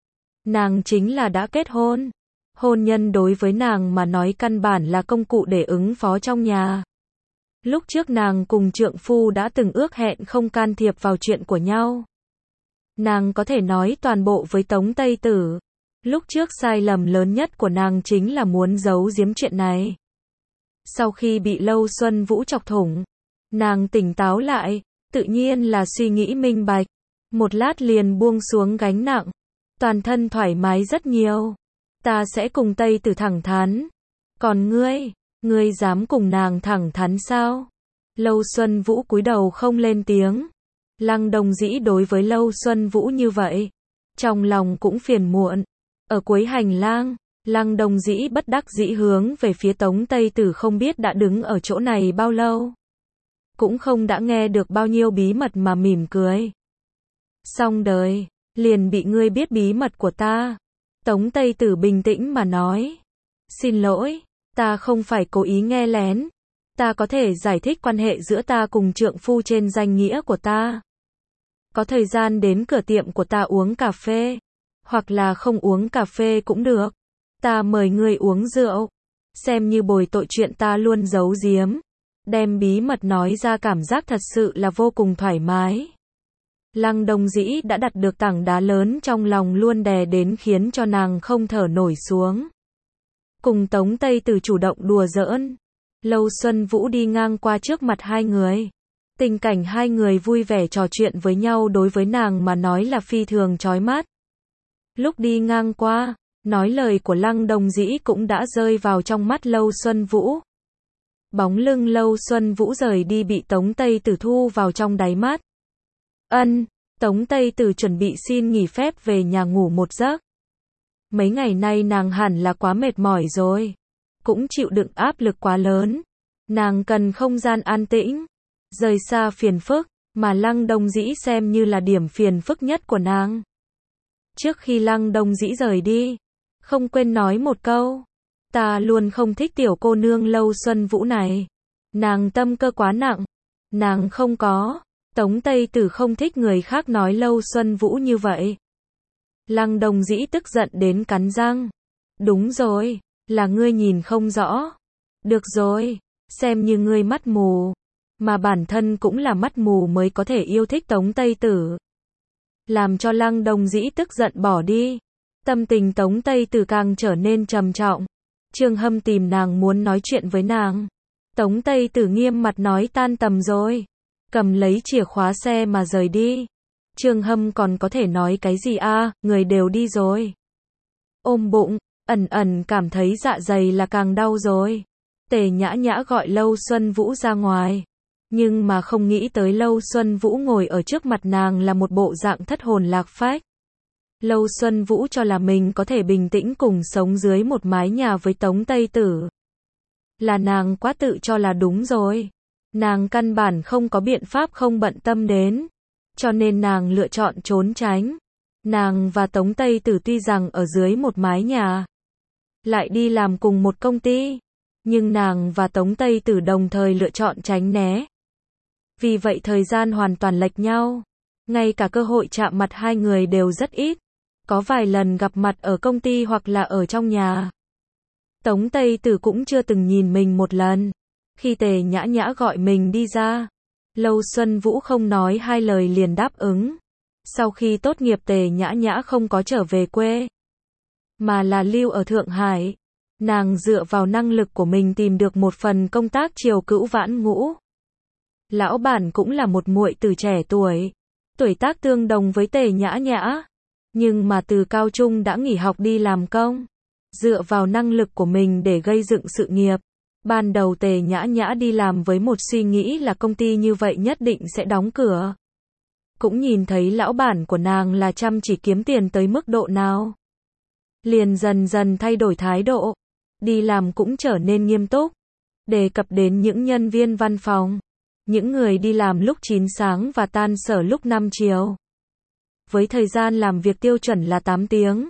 S1: Nàng chính là đã kết hôn. Hôn nhân đối với nàng mà nói căn bản là công cụ để ứng phó trong nhà. Lúc trước nàng cùng trượng phu đã từng ước hẹn không can thiệp vào chuyện của nhau. Nàng có thể nói toàn bộ với Tống Tây Tử. Lúc trước sai lầm lớn nhất của nàng chính là muốn giấu giếm chuyện này. Sau khi bị Lâu Xuân Vũ chọc thủng, nàng tỉnh táo lại, tự nhiên là suy nghĩ minh bạch. Một lát liền buông xuống gánh nặng, toàn thân thoải mái rất nhiều. Ta sẽ cùng Tây Tử thẳng thắn. Còn ngươi dám cùng nàng thẳng thắn sao? Lâu Xuân Vũ cúi đầu không lên tiếng. Lăng Đông Dĩ đối với Lâu Xuân Vũ như vậy, trong lòng cũng phiền muộn. Ở cuối hành lang, Lăng Đông Dĩ bất đắc dĩ hướng về phía Tống Tây Tử, không biết đã đứng ở chỗ này bao lâu. Cũng không đã nghe được bao nhiêu bí mật mà mỉm cười. Xong đời, liền bị ngươi biết bí mật của ta. Tống Tây Tử bình tĩnh mà nói. Xin lỗi, ta không phải cố ý nghe lén. Ta có thể giải thích quan hệ giữa ta cùng trượng phu trên danh nghĩa của ta. Có thời gian đến cửa tiệm của ta uống cà phê. Hoặc là không uống cà phê cũng được. Ta mời ngươi uống rượu. Xem như bồi tội chuyện ta luôn giấu giếm. Đem bí mật nói ra cảm giác thật sự là vô cùng thoải mái. Lăng Đông Dĩ đã đặt được tảng đá lớn trong lòng luôn đè đến khiến cho nàng không thở nổi xuống. Cùng Tống Tây Tử chủ động đùa giỡn. Lâu Xuân Vũ đi ngang qua trước mặt hai người. Tình cảnh hai người vui vẻ trò chuyện với nhau đối với nàng mà nói là phi thường chói mắt. Lúc đi ngang qua, nói lời của Lăng Đông Dĩ cũng đã rơi vào trong mắt Lâu Xuân Vũ. Bóng lưng Lâu Xuân Vũ rời đi bị Tống Tây Tử thu vào trong đáy mắt. Tống Tây Tử chuẩn bị xin nghỉ phép về nhà ngủ một giấc. Mấy ngày nay nàng hẳn là quá mệt mỏi rồi. Cũng chịu đựng áp lực quá lớn. Nàng cần không gian an tĩnh. Rời xa phiền phức, mà Lăng Đông Dĩ xem như là điểm phiền phức nhất của nàng. Trước khi Lăng Đông Dĩ rời đi, không quên nói một câu. Ta luôn không thích tiểu cô nương Lâu Xuân Vũ này. Nàng tâm cơ quá nặng. Nàng không có. Tống Tây Tử không thích người khác nói Lâu Xuân Vũ như vậy. Lăng Đông Dĩ tức giận đến cắn răng. Đúng rồi, là ngươi nhìn không rõ. Được rồi, xem như ngươi mắt mù. Mà bản thân cũng là mắt mù mới có thể yêu thích Tống Tây Tử. Làm cho Lăng Đông Dĩ tức giận bỏ đi. Tâm tình Tống Tây Tử càng trở nên trầm trọng. Trương Hâm tìm nàng muốn nói chuyện với nàng. Tống Tây Tử nghiêm mặt nói tan tầm rồi. Cầm lấy chìa khóa xe mà rời đi. Trương Hâm còn có thể nói cái gì a, người đều đi rồi. Ôm bụng, ẩn ẩn cảm thấy dạ dày là càng đau rồi. Tề Nhã Nhã gọi Lâu Xuân Vũ ra ngoài. Nhưng mà không nghĩ tới Lâu Xuân Vũ ngồi ở trước mặt nàng là một bộ dạng thất hồn lạc phách. Lâu Xuân Vũ cho là mình có thể bình tĩnh cùng sống dưới một mái nhà với Tống Tây Tử. Là nàng quá tự cho là đúng rồi. Nàng căn bản không có biện pháp không bận tâm đến. Cho nên nàng lựa chọn trốn tránh. Nàng và Tống Tây Tử tuy rằng ở dưới một mái nhà, lại đi làm cùng một công ty. Nhưng nàng và Tống Tây Tử đồng thời lựa chọn tránh né. Vì vậy thời gian hoàn toàn lệch nhau. Ngay cả cơ hội chạm mặt hai người đều rất ít. Có vài lần gặp mặt ở công ty hoặc là ở trong nhà. Tống Tây Tử cũng chưa từng nhìn mình một lần. Khi Tề Nhã Nhã gọi mình đi ra, Lâu Xuân Vũ không nói hai lời liền đáp ứng. Sau khi tốt nghiệp Tề Nhã Nhã không có trở về quê, mà là lưu ở Thượng Hải. Nàng dựa vào năng lực của mình tìm được một phần công tác Triều Cữu Vãn Ngũ. Lão bản cũng là một muội tử trẻ tuổi. Tuổi tác tương đồng với Tề Nhã Nhã. Nhưng mà từ cao trung đã nghỉ học đi làm công. Dựa vào năng lực của mình để gây dựng sự nghiệp. Ban đầu Tề Nhã Nhã đi làm với một suy nghĩ là công ty như vậy nhất định sẽ đóng cửa. Cũng nhìn thấy lão bản của nàng là chăm chỉ kiếm tiền tới mức độ nào. Liền dần dần thay đổi thái độ. Đi làm cũng trở nên nghiêm túc. Đề cập đến những nhân viên văn phòng. Những người đi làm lúc 9 sáng và tan sở lúc 5 chiều. Với thời gian làm việc tiêu chuẩn là 8 tiếng.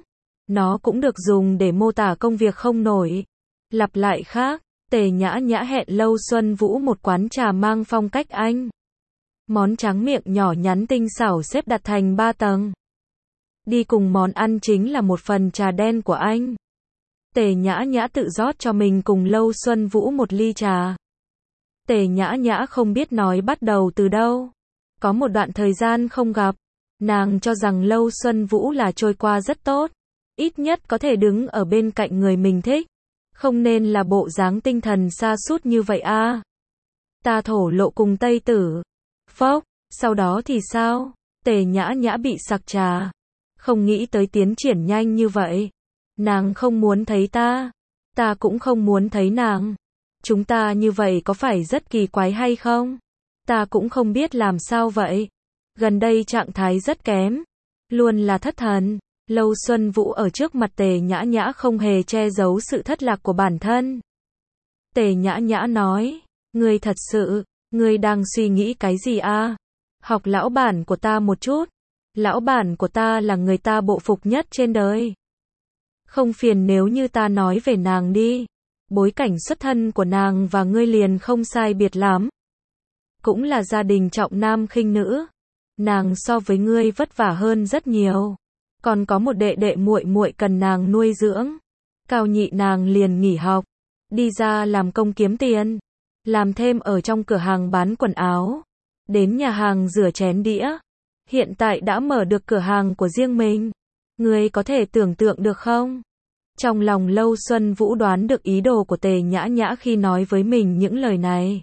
S1: Nó cũng được dùng để mô tả công việc không nổi. Lặp lại khác, Tề Nhã Nhã hẹn Lâu Xuân Vũ một quán trà mang phong cách Anh. Món tráng miệng nhỏ nhắn tinh xảo xếp đặt thành 3 tầng. Đi cùng món ăn chính là một phần trà đen của anh. Tề Nhã Nhã tự rót cho mình cùng Lâu Xuân Vũ một ly trà. Tề Nhã Nhã không biết nói bắt đầu từ đâu. Có một đoạn thời gian không gặp, nàng cho rằng Lâu Xuân Vũ là trôi qua rất tốt. Ít nhất có thể đứng ở bên cạnh người mình thích. Không nên là bộ dáng tinh thần sa sút như vậy a. Ta thổ lộ cùng Tây Tử. Phốc, sau đó thì sao? Tề Nhã Nhã bị sặc trà. Không nghĩ tới tiến triển nhanh như vậy. Nàng không muốn thấy ta. Ta cũng không muốn thấy nàng. Chúng ta như vậy có phải rất kỳ quái hay không? Ta cũng không biết làm sao vậy. Gần đây trạng thái rất kém. Luôn là thất thần. Lâu Xuân Vũ ở trước mặt Tề Nhã Nhã không hề che giấu sự thất lạc của bản thân. Tề Nhã Nhã nói, ngươi thật sự, ngươi đang suy nghĩ cái gì a? Học lão bản của ta một chút. Lão bản của ta là người ta bộ phục nhất trên đời. Không phiền nếu như ta nói về nàng đi. Bối cảnh xuất thân của nàng và ngươi liền không sai biệt lắm. Cũng là gia đình trọng nam khinh nữ. Nàng so với ngươi vất vả hơn rất nhiều. Còn có một đệ đệ muội muội cần nàng nuôi dưỡng. Cao nhị nàng liền nghỉ học. Đi ra làm công kiếm tiền. Làm thêm ở trong cửa hàng bán quần áo. Đến nhà hàng rửa chén đĩa. Hiện tại đã mở được cửa hàng của riêng mình. Ngươi có thể tưởng tượng được không? Trong lòng Lâu Xuân Vũ đoán được ý đồ của Tề Nhã Nhã khi nói với mình những lời này.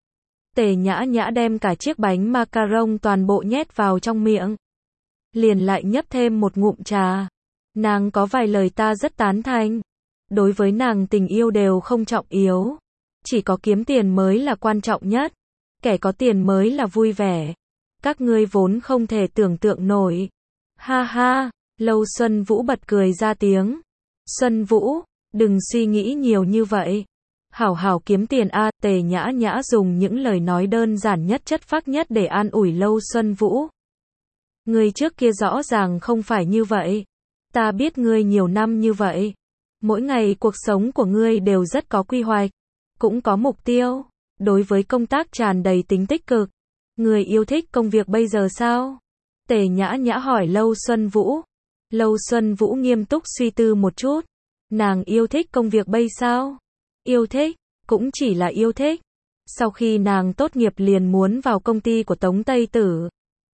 S1: Tề Nhã Nhã đem cả chiếc bánh macaron toàn bộ nhét vào trong miệng. Liền lại nhấp thêm một ngụm trà. Nàng có vài lời ta rất tán thành. Đối với nàng tình yêu đều không trọng yếu. Chỉ có kiếm tiền mới là quan trọng nhất. Kẻ có tiền mới là vui vẻ. Các ngươi vốn không thể tưởng tượng nổi. Ha ha, Lâu Xuân Vũ bật cười ra tiếng. Xuân Vũ, đừng suy nghĩ nhiều như vậy. Hảo hảo kiếm tiền a. Tề Nhã Nhã dùng những lời nói đơn giản nhất chất phác nhất để an ủi Lâu Xuân Vũ. Ngươi trước kia rõ ràng không phải như vậy. Ta biết ngươi nhiều năm như vậy. Mỗi ngày cuộc sống của ngươi đều rất có quy hoạch. Cũng có mục tiêu. Đối với công tác tràn đầy tính tích cực. Ngươi yêu thích công việc bây giờ sao? Tề Nhã Nhã hỏi Lâu Xuân Vũ. Lâu Xuân Vũ nghiêm túc suy tư một chút. Nàng yêu thích công việc bây sao? Yêu thích, cũng chỉ là yêu thích. Sau khi nàng tốt nghiệp liền muốn vào công ty của Tống Tây Tử.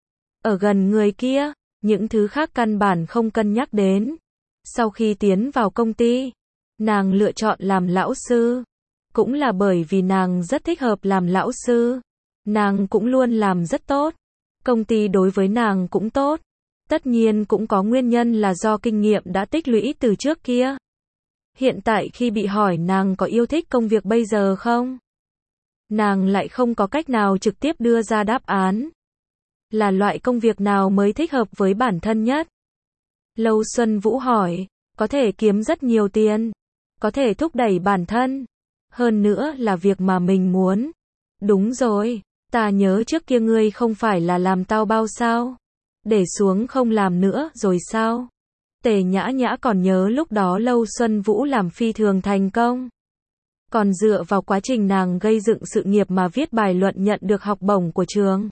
S1: Ở gần người kia, những thứ khác căn bản không cân nhắc đến. Sau khi tiến vào công ty, nàng lựa chọn làm lão sư. Cũng là bởi vì nàng rất thích hợp làm lão sư. Nàng cũng luôn làm rất tốt. Công ty đối với nàng cũng tốt. Tất nhiên cũng có nguyên nhân là do kinh nghiệm đã tích lũy từ trước kia. Hiện tại khi bị hỏi nàng có yêu thích công việc bây giờ không? Nàng lại không có cách nào trực tiếp đưa ra đáp án. Là loại công việc nào mới thích hợp với bản thân nhất? Lâu Xuân Vũ hỏi, có thể kiếm rất nhiều tiền, có thể thúc đẩy bản thân, hơn nữa là việc mà mình muốn. Đúng rồi, ta nhớ trước kia ngươi không phải là làm tao bao sao? Để xuống không làm nữa rồi sao? Tề Nhã Nhã còn nhớ lúc đó Lâu Xuân Vũ làm phi thường thành công. Còn dựa vào quá trình nàng gây dựng sự nghiệp mà viết bài luận nhận được học bổng của trường.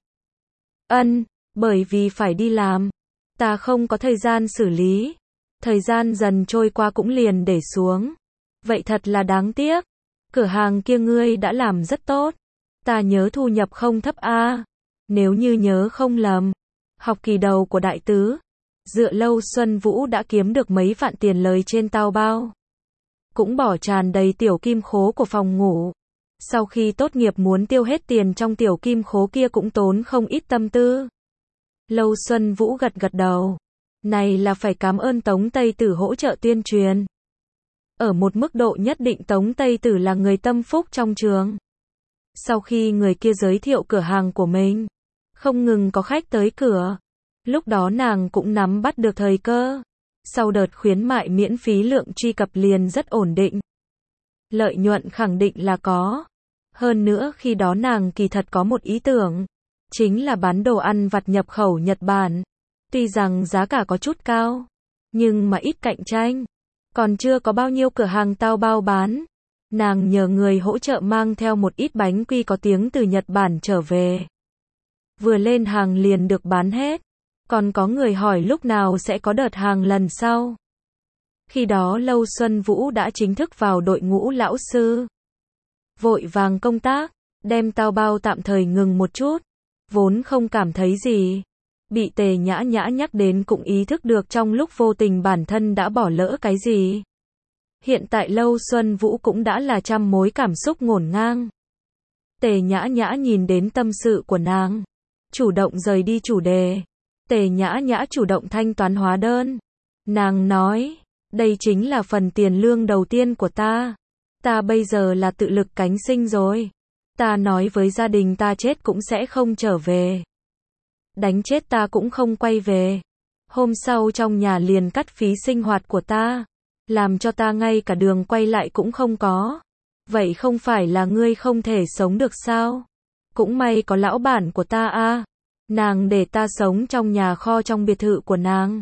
S1: Bởi vì phải đi làm. Ta không có thời gian xử lý. Thời gian dần trôi qua cũng liền để xuống. Vậy thật là đáng tiếc. Cửa hàng kia ngươi đã làm rất tốt. Ta nhớ thu nhập không thấp a. Nếu như nhớ không lầm. Học kỳ đầu của đại tứ. Dựa Lâu Xuân Vũ đã kiếm được mấy vạn tiền lời trên tao bao. Cũng bỏ tràn đầy tiểu kim khố của phòng ngủ. Sau khi tốt nghiệp muốn tiêu hết tiền trong tiểu kim khố kia cũng tốn không ít tâm tư. Lâu Xuân Vũ gật gật đầu. Này là phải cảm ơn Tống Tây Tử hỗ trợ tuyên truyền. Ở một mức độ nhất định Tống Tây Tử là người tâm phúc trong trường. Sau khi người kia giới thiệu cửa hàng của mình, không ngừng có khách tới cửa. Lúc đó nàng cũng nắm bắt được thời cơ. Sau đợt khuyến mại miễn phí lượng truy cập liền rất ổn định. Lợi nhuận khẳng định là có. Hơn nữa khi đó nàng kỳ thật có một ý tưởng. Chính là bán đồ ăn vặt nhập khẩu Nhật Bản. Tuy rằng giá cả có chút cao. nhưng mà ít cạnh tranh. Còn chưa có bao nhiêu cửa hàng tao bao bán. Nàng nhờ người hỗ trợ mang theo một ít bánh quy có tiếng từ Nhật Bản trở về. Vừa lên hàng liền được bán hết. Còn có người hỏi lúc nào sẽ có đợt hàng lần sau. Khi đó Lâu Xuân Vũ đã chính thức vào đội ngũ lão sư. Vội vàng công tác, đem tao bao tạm thời ngừng một chút. Vốn không cảm thấy gì. Bị Tề Nhã Nhã nhắc đến cũng ý thức được trong lúc vô tình bản thân đã bỏ lỡ cái gì. Hiện tại Lâu Xuân Vũ cũng đã là trăm mối cảm xúc ngổn ngang. Tề Nhã Nhã nhìn đến tâm sự của nàng, chủ động rời đi chủ đề. Tề Nhã Nhã chủ động thanh toán hóa đơn. Nàng nói, đây chính là phần tiền lương đầu tiên của ta. Ta bây giờ là tự lực cánh sinh rồi. Ta nói với gia đình ta chết cũng sẽ không trở về. Đánh chết ta cũng không quay về. Hôm sau trong nhà liền cắt phí sinh hoạt của ta. Làm cho ta ngay cả đường quay lại cũng không có. Vậy không phải là ngươi không thể sống được sao? Cũng may có lão bản của ta a. Nàng để ta sống trong nhà kho trong biệt thự của nàng.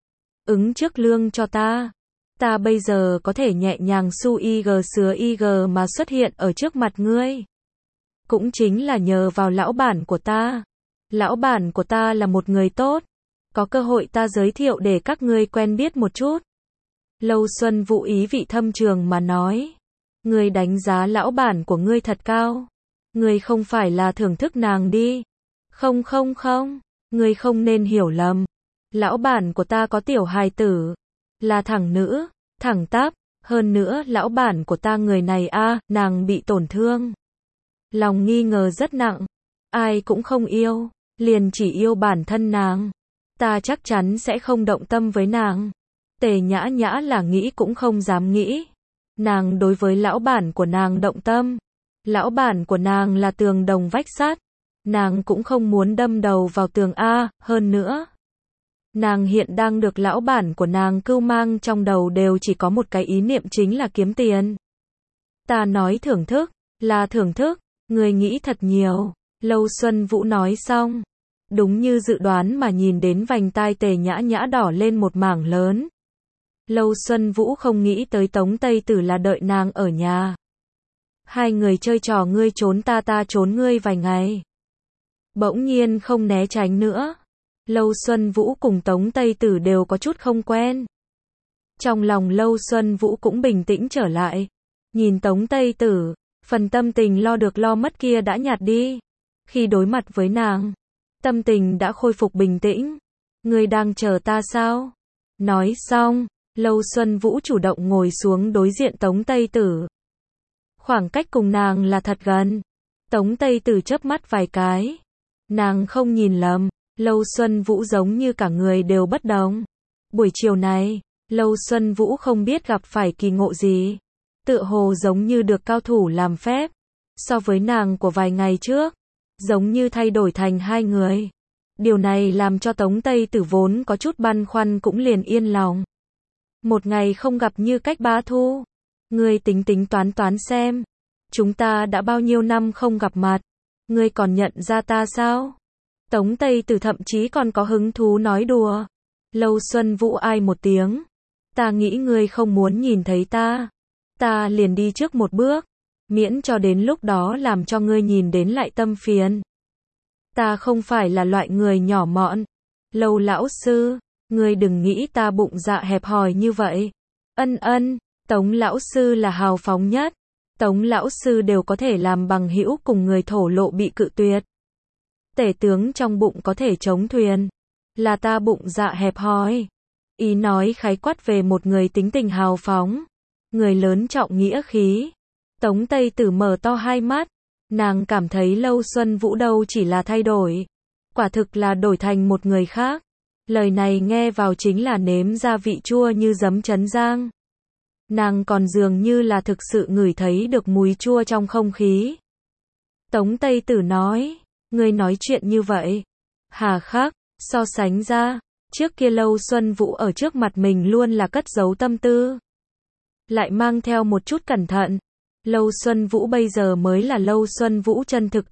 S1: Ứng trước lương cho ta. Ta bây giờ có thể nhẹ nhàng su ig sứa ig mà xuất hiện ở trước mặt ngươi. Cũng chính là nhờ vào lão bản của ta. Lão bản của ta là một người tốt. Có cơ hội ta giới thiệu để các ngươi quen biết một chút. Lâu Xuân Vũ ý vị thâm trường mà nói. Ngươi đánh giá lão bản của ngươi thật cao. Ngươi không phải là thưởng thức nàng đi. Không không không. Ngươi không nên hiểu lầm. Lão bản của ta có tiểu hài tử. Là thẳng nữ, thẳng tắp. Hơn nữa lão bản của ta người này nàng bị tổn thương. Lòng nghi ngờ rất nặng. Ai cũng không yêu. Liền chỉ yêu bản thân nàng. Ta chắc chắn sẽ không động tâm với nàng. Tề Nhã Nhã là nghĩ cũng không dám nghĩ. Nàng đối với lão bản của nàng động tâm. Lão bản của nàng là tường đồng vách sắt. Nàng cũng không muốn đâm đầu vào tường hơn nữa. Nàng hiện đang được lão bản của nàng cưu mang trong đầu đều chỉ có một cái ý niệm chính là kiếm tiền. Ta nói thưởng thức, là thưởng thức, người nghĩ thật nhiều. Lâu Xuân Vũ nói xong. Đúng như dự đoán mà nhìn đến vành tai Tề Nhã Nhã đỏ lên một mảng lớn. Lâu Xuân Vũ không nghĩ tới Tống Tây Tử là đợi nàng ở nhà. Hai người chơi trò ngươi trốn ta trốn ngươi vài ngày. Bỗng nhiên không né tránh nữa. Lâu Xuân Vũ cùng Tống Tây Tử đều có chút không quen. Trong lòng Lâu Xuân Vũ cũng bình tĩnh trở lại. Nhìn Tống Tây Tử, phần tâm tình lo được lo mất kia đã nhạt đi. Khi đối mặt với nàng, tâm tình đã khôi phục bình tĩnh. Ngươi đang chờ ta sao? Nói xong, Lâu Xuân Vũ chủ động ngồi xuống đối diện Tống Tây Tử. Khoảng cách cùng nàng là thật gần. Tống Tây Tử chớp mắt vài cái. Nàng không nhìn lầm, Lâu Xuân Vũ giống như cả người đều bất đồng. Buổi chiều này, Lâu Xuân Vũ không biết gặp phải kỳ ngộ gì. Tựa hồ giống như được cao thủ làm phép. So với nàng của vài ngày trước, giống như thay đổi thành hai người. Điều này làm cho Tống Tây Tử vốn có chút băn khoăn cũng liền yên lòng. Một ngày không gặp như cách Bá Thu. Ngươi tính tính toán xem. Chúng ta đã bao nhiêu năm không gặp mặt. Ngươi còn nhận ra ta sao? Tống Tây Tử thậm chí còn có hứng thú nói đùa. Lâu Xuân Vũ ai một tiếng. Ta nghĩ ngươi không muốn nhìn thấy ta. Ta liền đi trước một bước. Miễn cho đến lúc đó làm cho ngươi nhìn đến lại tâm phiền. Ta không phải là loại người nhỏ mọn. Lâu lão sư, ngươi đừng nghĩ ta bụng dạ hẹp hòi như vậy. Ân, Tống lão sư là hào phóng nhất. Tống lão sư đều có thể làm bằng hữu cùng người thổ lộ bị cự tuyệt. Tể tướng trong bụng có thể chống thuyền. Là ta bụng dạ hẹp hòi. Ý nói khái quát về một người tính tình hào phóng. Người lớn trọng nghĩa khí. Tống Tây Tử mở to hai mắt. Nàng cảm thấy Lâu Xuân Vũ đâu chỉ là thay đổi. Quả thực là đổi thành một người khác. Lời này nghe vào chính là nếm gia vị chua như giấm trấn giang. Nàng còn dường như là thực sự ngửi thấy được mùi chua trong không khí. Tống Tây Tử nói, ngươi nói chuyện như vậy. Hà khắc, so sánh ra, trước kia Lâu Xuân Vũ ở trước mặt mình luôn là cất giấu tâm tư. Lại mang theo một chút cẩn thận. Lâu Xuân Vũ bây giờ mới là Lâu Xuân Vũ chân thực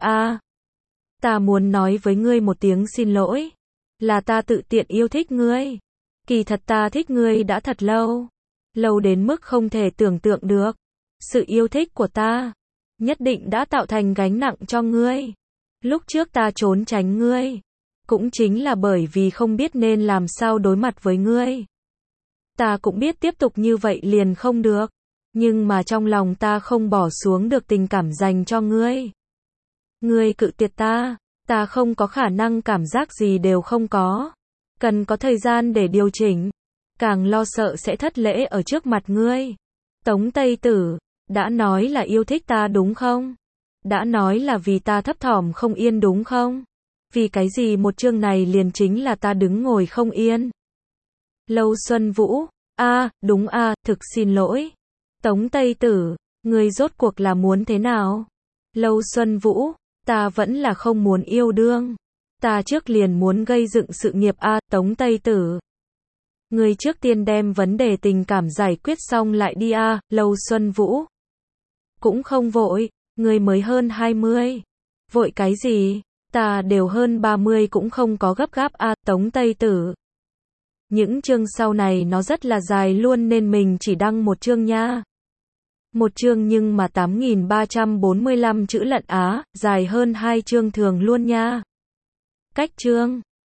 S1: Ta muốn nói với ngươi một tiếng xin lỗi. Là ta tự tiện yêu thích ngươi. Kỳ thật ta thích ngươi đã thật lâu. Lâu đến mức không thể tưởng tượng được. Sự yêu thích của ta nhất định đã tạo thành gánh nặng cho ngươi. Lúc trước ta trốn tránh ngươi, cũng chính là bởi vì không biết nên làm sao đối mặt với ngươi. Ta cũng biết tiếp tục như vậy liền không được, nhưng mà trong lòng ta không bỏ xuống được tình cảm dành cho ngươi. Ngươi cự tuyệt ta không có khả năng cảm giác gì đều không có. Cần có thời gian để điều chỉnh, càng lo sợ sẽ thất lễ ở trước mặt ngươi. Tống Tây Tử, đã nói là yêu thích ta đúng không? Đã nói là vì ta thấp thỏm không yên đúng không? Vì cái gì một chương này liền chính là ta đứng ngồi không yên? Lâu Xuân Vũ, đúng thực xin lỗi. Tống Tây Tử, ngươi rốt cuộc là muốn thế nào? Lâu Xuân Vũ, ta vẫn là không muốn yêu đương. Ta trước liền muốn gây dựng sự nghiệp Tống Tây Tử. Ngươi trước tiên đem vấn đề tình cảm giải quyết xong lại đi Lâu Xuân Vũ. Cũng không vội, ngươi mới hơn 20. Vội cái gì? Ta đều hơn 30 cũng không có gấp gáp Tống Tây Tử. Những chương sau này nó rất là dài luôn nên mình chỉ đăng một chương nha. Một chương nhưng mà 8.345 chữ lận dài hơn 2 chương thường luôn nha. Cách chương